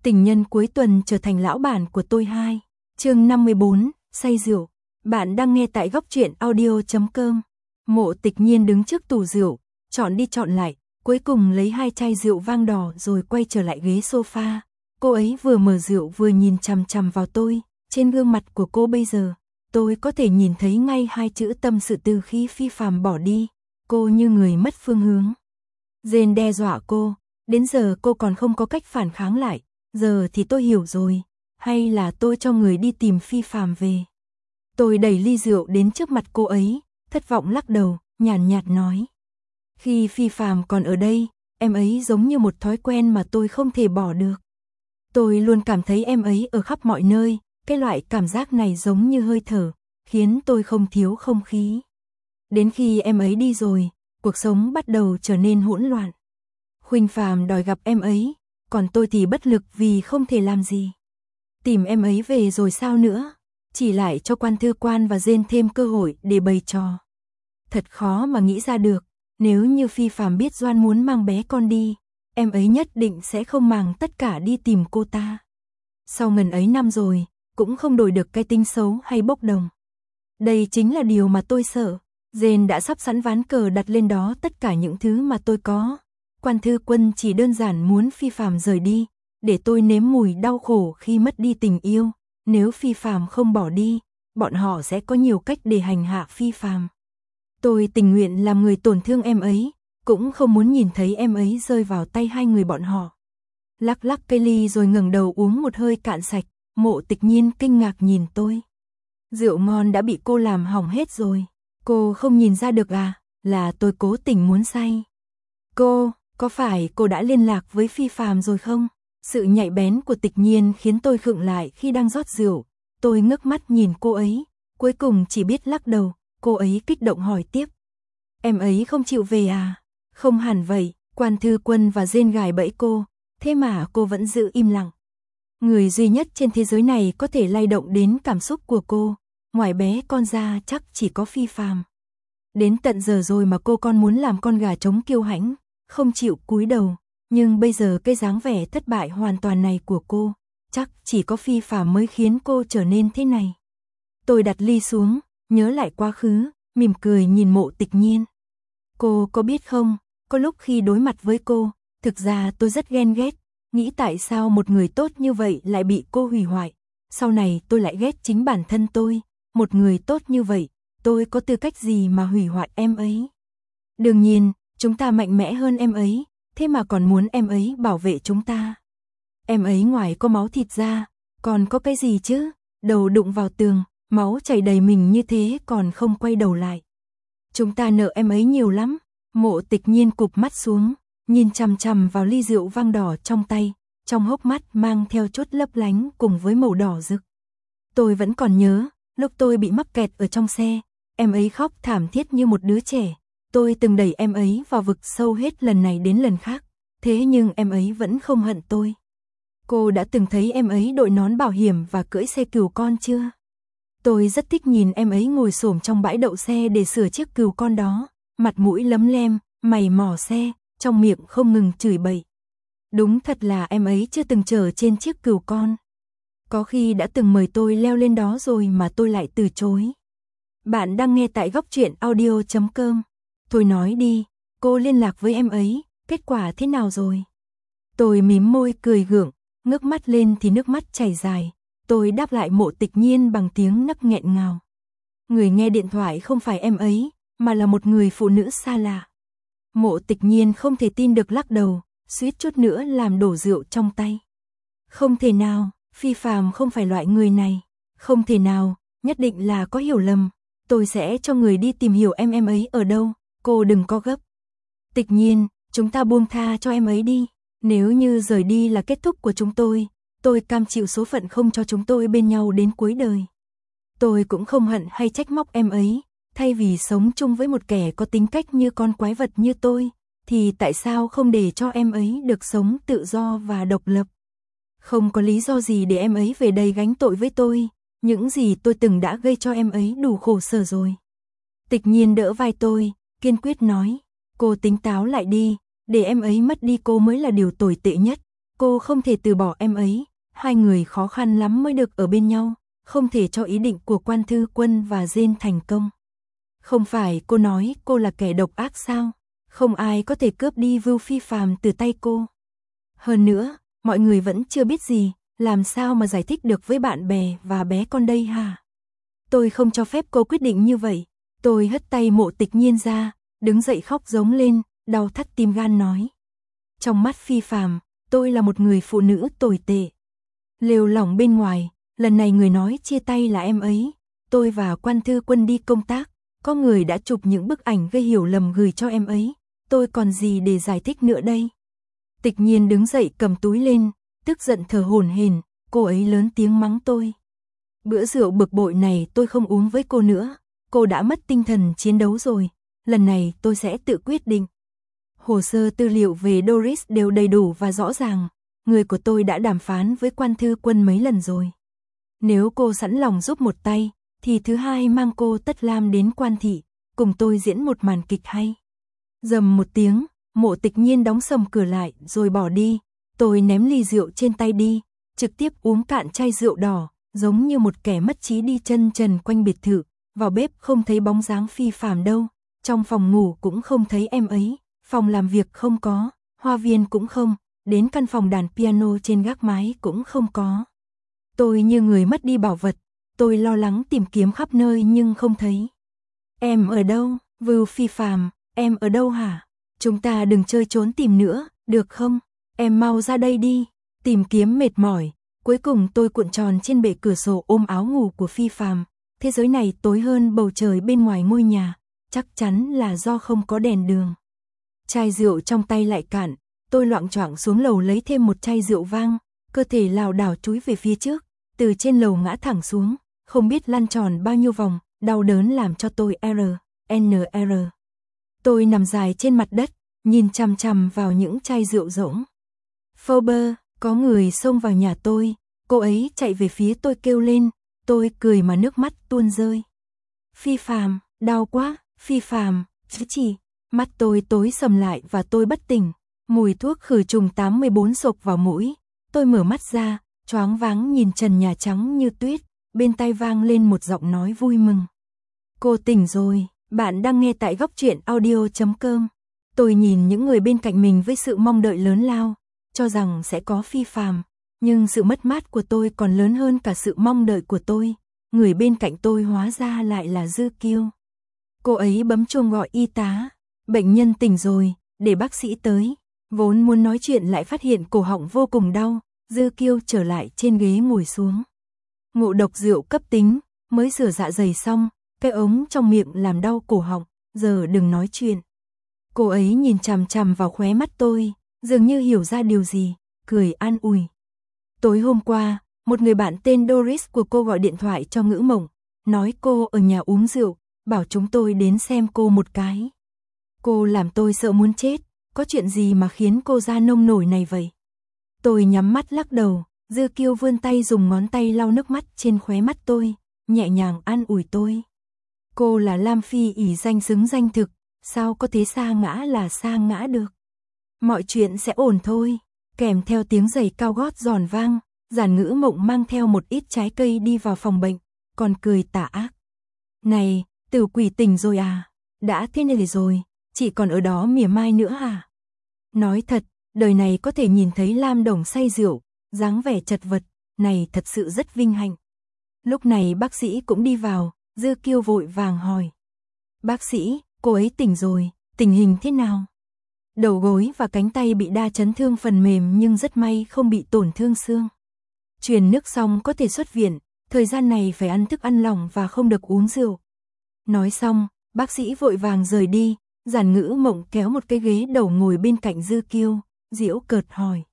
Tình nhân cuối tuần trở thành lão bản của tôi 2. Chương 54, say rượu. Bạn đang nghe tại góc truyện audio.com. Mộ Tịch Nhiên đứng trước tủ rượu, chọn đi chọn lại, cuối cùng lấy 2 chai rượu vang đỏ rồi quay trở lại ghế sofa. Cô ấy vừa mở rượu vừa nhìn chằm chằm vào tôi, trên gương mặt của cô bây giờ, tôi có thể nhìn thấy ngay 2 chữ tâm sự từ khi Phi Phàm bỏ đi. Cô như người mất phương hướng. Jane đe dọa cô, đến giờ cô còn không có cách phản kháng lại. Giờ thì tôi hiểu rồi, hay là tôi cho người đi tìm Phi Phàm về. Tôi đẩy ly rượu đến trước mặt cô ấy, thất vọng lắc đầu, nhàn nhạt nói. Khi Phi Phàm còn ở đây, em ấy giống như một thói quen mà tôi không thể bỏ được. Tôi luôn cảm thấy em ấy ở khắp mọi nơi, cái loại cảm giác này giống như hơi thở, khiến tôi không thiếu không khí. Đến khi em ấy đi rồi, cuộc sống bắt đầu trở nên hỗn loạn. Khuynh Phàm đòi gặp em ấy, còn tôi thì bất lực vì không thể làm gì. Tìm em ấy về rồi sao nữa, chỉ lại cho Quan Thư Quan và Jane thêm cơ hội để bày trò. Thật khó mà nghĩ ra được, nếu như Phi Phàm biết Doan muốn mang bé con đi, em ấy nhất định sẽ không mang tất cả đi tìm cô ta. Sau ngần ấy năm rồi, cũng không đổi được cái tính xấu hay bốc đồng. Đây chính là điều mà tôi sợ. Jane đã sắp sẵn ván cờ đặt lên đó tất cả những thứ mà tôi có. Quan Thư Quân chỉ đơn giản muốn Phi Phàm rời đi, để tôi nếm mùi đau khổ khi mất đi tình yêu. Nếu Phi Phàm không bỏ đi, bọn họ sẽ có nhiều cách để hành hạ Phi Phàm. Tôi tình nguyện làm người tổn thương em ấy, cũng không muốn nhìn thấy em ấy rơi vào tay hai người bọn họ. Lắc lắc cây ly rồi ngẩng đầu uống một hơi cạn sạch, Mộ Tịch Nhiên kinh ngạc nhìn tôi. Rượu ngon đã bị cô làm hỏng hết rồi. Cô không nhìn ra được à, là tôi cố tình muốn say. Cô, có phải cô đã liên lạc với Phi Phàm rồi không? Sự nhạy bén của Tịch Nhiên khiến tôi khựng lại khi đang rót rượu. Tôi ngước mắt nhìn cô ấy, cuối cùng chỉ biết lắc đầu. Cô ấy kích động hỏi tiếp. Em ấy không chịu về à? Không hẳn vậy, Quan Thư Quân và Jane gài bẫy cô, thế mà cô vẫn giữ im lặng. Người duy nhất trên thế giới này có thể lay động đến cảm xúc của cô, ngoài bé con ra chắc chỉ có Phi Phàm. Đến tận giờ rồi mà cô còn muốn làm con gà trống kiêu hãnh, không chịu cúi đầu, nhưng bây giờ cái dáng vẻ thất bại hoàn toàn này của cô, chắc chỉ có Phi Phàm mới khiến cô trở nên thế này. Tôi đặt ly xuống, nhớ lại quá khứ, mỉm cười nhìn Mộ Tịch Nhiên. Cô có biết không, có lúc khi đối mặt với cô, thực ra tôi rất ghen ghét, nghĩ tại sao một người tốt như vậy lại bị cô hủy hoại. Sau này tôi lại ghét chính bản thân tôi, một người tốt như vậy, tôi có tư cách gì mà hủy hoại em ấy. Đương nhiên, chúng ta mạnh mẽ hơn em ấy, thế mà còn muốn em ấy bảo vệ chúng ta. Em ấy ngoài có máu thịt ra, còn có cái gì chứ, đầu đụng vào tường, máu chảy đầy mình như thế còn không quay đầu lại. Chúng ta nợ em ấy nhiều lắm. Mộ Tịch Nhiên cụp mắt xuống, nhìn chằm chằm vào ly rượu vang đỏ trong tay, trong hốc mắt mang theo chút lấp lánh cùng với màu đỏ rực. Tôi vẫn còn nhớ, lúc tôi bị mắc kẹt ở trong xe, em ấy khóc thảm thiết như một đứa trẻ. Tôi từng đẩy em ấy vào vực sâu hết lần này đến lần khác, thế nhưng em ấy vẫn không hận tôi. Cô đã từng thấy em ấy đội nón bảo hiểm và cưỡi xe cừu con chưa? Tôi rất thích nhìn em ấy ngồi xổm trong bãi đậu xe để sửa chiếc cừu con đó, mặt mũi lấm lem, mày mò xe, trong miệng không ngừng chửi bậy. Đúng thật là em ấy chưa từng chở trên chiếc cừu con. Có khi đã từng mời tôi leo lên đó rồi mà tôi lại từ chối. Bạn đang nghe tại góc truyện audio.com. Thôi nói đi, cô liên lạc với em ấy, kết quả thế nào rồi? Tôi mím môi cười gượng, ngước mắt lên thì nước mắt chảy dài. Tôi đáp lại Mộ Tịch Nhiên bằng tiếng nấc nghẹn ngào. Người nghe điện thoại không phải em ấy, mà là một người phụ nữ xa lạ. Mộ Tịch Nhiên không thể tin được lắc đầu, suýt chút nữa làm đổ rượu trong tay. Không thể nào, Phi Phàm không phải loại người này. Không thể nào, nhất định là có hiểu lầm. Tôi sẽ cho người đi tìm hiểu em ấy ở đâu, cô đừng có gấp. Tịch Nhiên, chúng ta buông tha cho em ấy đi. Nếu như rời đi là kết thúc của chúng tôi cam chịu số phận không cho chúng tôi bên nhau đến cuối đời. Tôi cũng không hận hay trách móc em ấy, thay vì sống chung với một kẻ có tính cách như con quái vật như tôi, thì tại sao không để cho em ấy được sống tự do và độc lập? Không có lý do gì để em ấy về đây gánh tội với tôi, những gì tôi từng đã gây cho em ấy đủ khổ sở rồi. Tịch Nhiên đỡ vai tôi, kiên quyết nói, cô tính táo lại đi, để em ấy mất đi cô mới là điều tồi tệ nhất. Cô không thể từ bỏ em ấy, hai người khó khăn lắm mới được ở bên nhau, không thể cho ý định của Quan Thư Quân và Jane thành công. Không phải cô nói cô là kẻ độc ác sao? Không ai có thể cướp đi Vưu Phi Phàm từ tay cô. Hơn nữa, mọi người vẫn chưa biết gì, làm sao mà giải thích được với bạn bè và bé con đây hả? Tôi không cho phép cô quyết định như vậy. Tôi hất tay Mộ Tịch Nhiên ra, đứng dậy khóc giống lên, đau thắt tim gan nói. Trong mắt Phi Phàm, tôi là một người phụ nữ tồi tệ. Lêu lỏng bên ngoài, lần này người nói chia tay là em ấy. Tôi và Quan Thư Quân đi công tác, có người đã chụp những bức ảnh gây hiểu lầm gửi cho em ấy. Tôi còn gì để giải thích nữa đây? Tịch Nhiên đứng dậy cầm túi lên, tức giận thở hổn hển, cô ấy lớn tiếng mắng tôi. Bữa rượu bực bội này tôi không uống với cô nữa, cô đã mất tinh thần chiến đấu rồi, lần này tôi sẽ tự quyết định. Hồ sơ tư liệu về Doris đều đầy đủ và rõ ràng, người của tôi đã đàm phán với Quan Thư Quân mấy lần rồi. Nếu cô sẵn lòng giúp một tay, thì thứ hai mang cô Tất Lam đến Quan thị, cùng tôi diễn một màn kịch hay. Rầm một tiếng, Mộ Tịch Nhiên đóng sầm cửa lại rồi bỏ đi, tôi ném ly rượu trên tay đi, trực tiếp uống cạn chai rượu đỏ, giống như một kẻ mất trí đi chân trần quanh biệt thự, vào bếp không thấy bóng dáng Phi Phàm đâu, trong phòng ngủ cũng không thấy em ấy, phòng làm việc không có, hoa viên cũng không, đến căn phòng đàn piano trên gác mái cũng không có. Tôi như người mất đi bảo vật, tôi lo lắng tìm kiếm khắp nơi nhưng không thấy. Em ở đâu, Vưu Phi Phàm, em ở đâu hả? Chúng ta đừng chơi trốn tìm nữa, được không? Em mau ra đây đi. Tìm kiếm mệt mỏi, cuối cùng tôi cuộn tròn trên bệ cửa sổ ôm áo ngủ của Phi Phàm. Thế giới này tối hơn bầu trời bên ngoài ngôi nhà, chắc chắn là do không có đèn đường. Chai rượu trong tay lại cạn, tôi loạng choạng xuống lầu lấy thêm một chai rượu vang, cơ thể lảo đảo chúi về phía trước, từ trên lầu ngã thẳng xuống, không biết lăn tròn bao nhiêu vòng, đau đớn làm cho tôi NR. Tôi nằm dài trên mặt đất, nhìn chằm chằm vào những chai rượu rỗng. Phoebe, có người xông vào nhà tôi, cô ấy chạy về phía tôi kêu lên, tôi cười mà nước mắt tuôn rơi. Phi Phàm, đau quá, Phi Phàm, chỉ, mắt tôi tối sầm lại và tôi bất tỉnh, mùi thuốc khử trùng 84 sộc vào mũi, tôi mở mắt ra, choáng váng nhìn trần nhà trắng như tuyết, bên tai vang lên một giọng nói vui mừng. Cô tỉnh rồi, bạn đang nghe tại góc truyện audio.com. Tôi nhìn những người bên cạnh mình với sự mong đợi lớn lao, cho rằng sẽ có Phi Phàm, nhưng sự mất mát của tôi còn lớn hơn cả sự mong đợi của tôi. Người bên cạnh tôi hóa ra lại là Dư Kiêu. Cô ấy bấm chuông gọi y tá, bệnh nhân tỉnh rồi, để bác sĩ tới. Vốn muốn nói chuyện lại phát hiện cổ họng vô cùng đau, Dư Kiêu trở lại trên ghế ngồi xuống. Ngộ độc rượu cấp tính, mới rửa dạ dày xong, cái ống trong miệng làm đau cổ họng, giờ đừng nói chuyện. Cô ấy nhìn chằm chằm vào khóe mắt tôi, dường như hiểu ra điều gì, cười an ủi. Tối hôm qua, một người bạn tên Doris của cô gọi điện thoại cho Ngữ Mộng, nói cô ở nhà uống rượu, bảo chúng tôi đến xem cô một cái. Cô làm tôi sợ muốn chết, có chuyện gì mà khiến cô ra nông nổi này vậy? Tôi nhắm mắt lắc đầu, Dư Kiêu vươn tay dùng ngón tay lau nước mắt trên khóe mắt tôi, nhẹ nhàng an ủi tôi. Cô là Lam Phi ỷ danh xứng danh thực, sao có thể sa ngã là sa ngã được? Mọi chuyện sẽ ổn thôi. Kèm theo tiếng giày cao gót giòn vang, Giản Ngữ Mộng mang theo một ít trái cây đi vào phòng bệnh, còn cười tà ác. Này, Tử Quỷ tỉnh rồi à? Đã thế này rồi, chị còn ở đó mỉa mai nữa à? Nói thật, đời này có thể nhìn thấy Lam Đồng say rượu, dáng vẻ chật vật, này thật sự rất vinh hạnh. Lúc này bác sĩ cũng đi vào, Dư Kiêu vội vàng hỏi. Bác sĩ, cô ấy tỉnh rồi, tình hình thế nào? Đầu gối và cánh tay bị đa chấn thương phần mềm nhưng rất may không bị tổn thương xương. Truyền nước xong có thể xuất viện, thời gian này phải ăn thức ăn lỏng và không được uống rượu. Nói xong, bác sĩ vội vàng rời đi, Giản Ngữ Mộng kéo một cái ghế đầu ngồi bên cạnh Dư Kiêu, giễu cợt hỏi.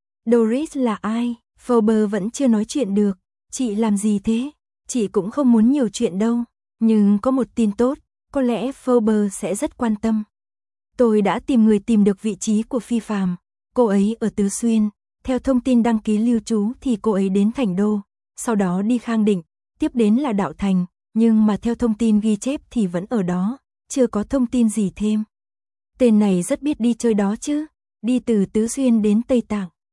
Doris là ai? Phoebe vẫn chưa nói chuyện được, chị làm gì thế? Chị cũng không muốn nhiều chuyện đâu, nhưng có một tin tốt, có lẽ Phoebe sẽ rất quan tâm. Tôi đã tìm người tìm được vị trí của Phi Phàm, cô ấy ở Tứ Xuyên, theo thông tin đăng ký lưu trú thì cô ấy đến Thành Đô, sau đó đi Khang Định, tiếp đến là Đạo Thành, nhưng mà theo thông tin ghi chép thì vẫn ở đó, chưa có thông tin gì thêm. Tên này rất biết đi chơi đó chứ, đi từ Tứ Xuyên đến Tây Tạng.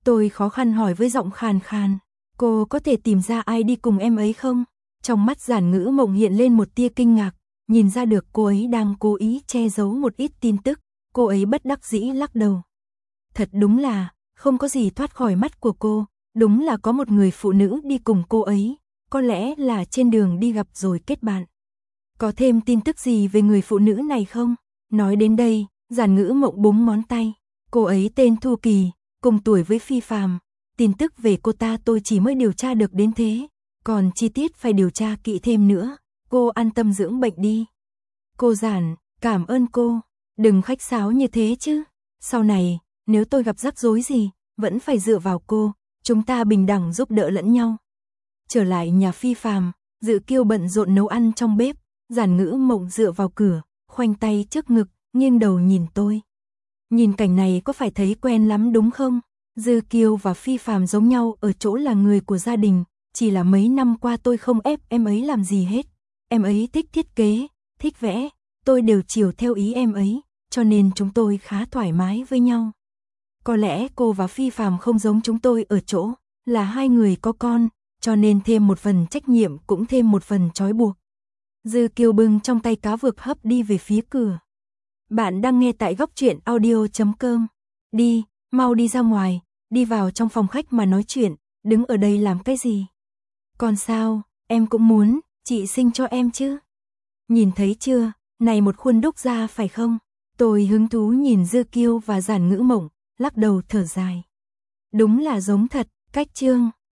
Tôi khó khăn hỏi với giọng khàn khàn. Cô có thể tìm ra ai đi cùng em ấy không? Trong mắt Giản Ngữ Mộng hiện lên một tia kinh ngạc, nhìn ra được cô ấy đang cố ý che giấu một ít tin tức, cô ấy bất đắc dĩ lắc đầu. Thật đúng là, không có gì thoát khỏi mắt của cô, đúng là có một người phụ nữ đi cùng cô ấy, có lẽ là trên đường đi gặp rồi kết bạn. Có thêm tin tức gì về người phụ nữ này không? Nói đến đây, Giản Ngữ Mộng búng ngón tay, cô ấy tên Thu Kỳ, cùng tuổi với Phi Phàm. Tin tức về cô ta tôi chỉ mới điều tra được đến thế, còn chi tiết phải điều tra kỹ thêm nữa, cô an tâm dưỡng bệnh đi. Cô Giản, cảm ơn cô, đừng khách sáo như thế chứ, sau này, nếu tôi gặp rắc rối gì, vẫn phải dựa vào cô, chúng ta bình đẳng giúp đỡ lẫn nhau. Trở lại nhà Phi Phàm, Dự Kiêu bận rộn nấu ăn trong bếp, Giản Ngữ Mộng dựa vào cửa, khoanh tay trước ngực, nghiêng đầu nhìn tôi. Nhìn cảnh này có phải thấy quen lắm đúng không? Dư Kiêu và Phi Phàm giống nhau ở chỗ là người của gia đình, chỉ là mấy năm qua tôi không ép em ấy làm gì hết. Em ấy thích thiết kế, thích vẽ, tôi đều chiều theo ý em ấy, cho nên chúng tôi khá thoải mái với nhau. Có lẽ cô và Phi Phàm không giống chúng tôi ở chỗ, là hai người có con, cho nên thêm một phần trách nhiệm cũng thêm một phần trói buộc. Dư Kiêu bưng trong tay cá vược hấp đi về phía cửa. Bạn đang nghe tại góc truyện audio.com. Đi, mau đi ra ngoài, đi vào trong phòng khách mà nói chuyện, đứng ở đây làm cái gì? Còn sao, em cũng muốn, chị sinh cho em chứ? Nhìn thấy chưa, này một khuôn đúc ra phải không? Tôi hứng thú nhìn Dư Kiêu và Giản Ngữ Mộng, lắc đầu thở dài. Đúng là giống thật, cách trương.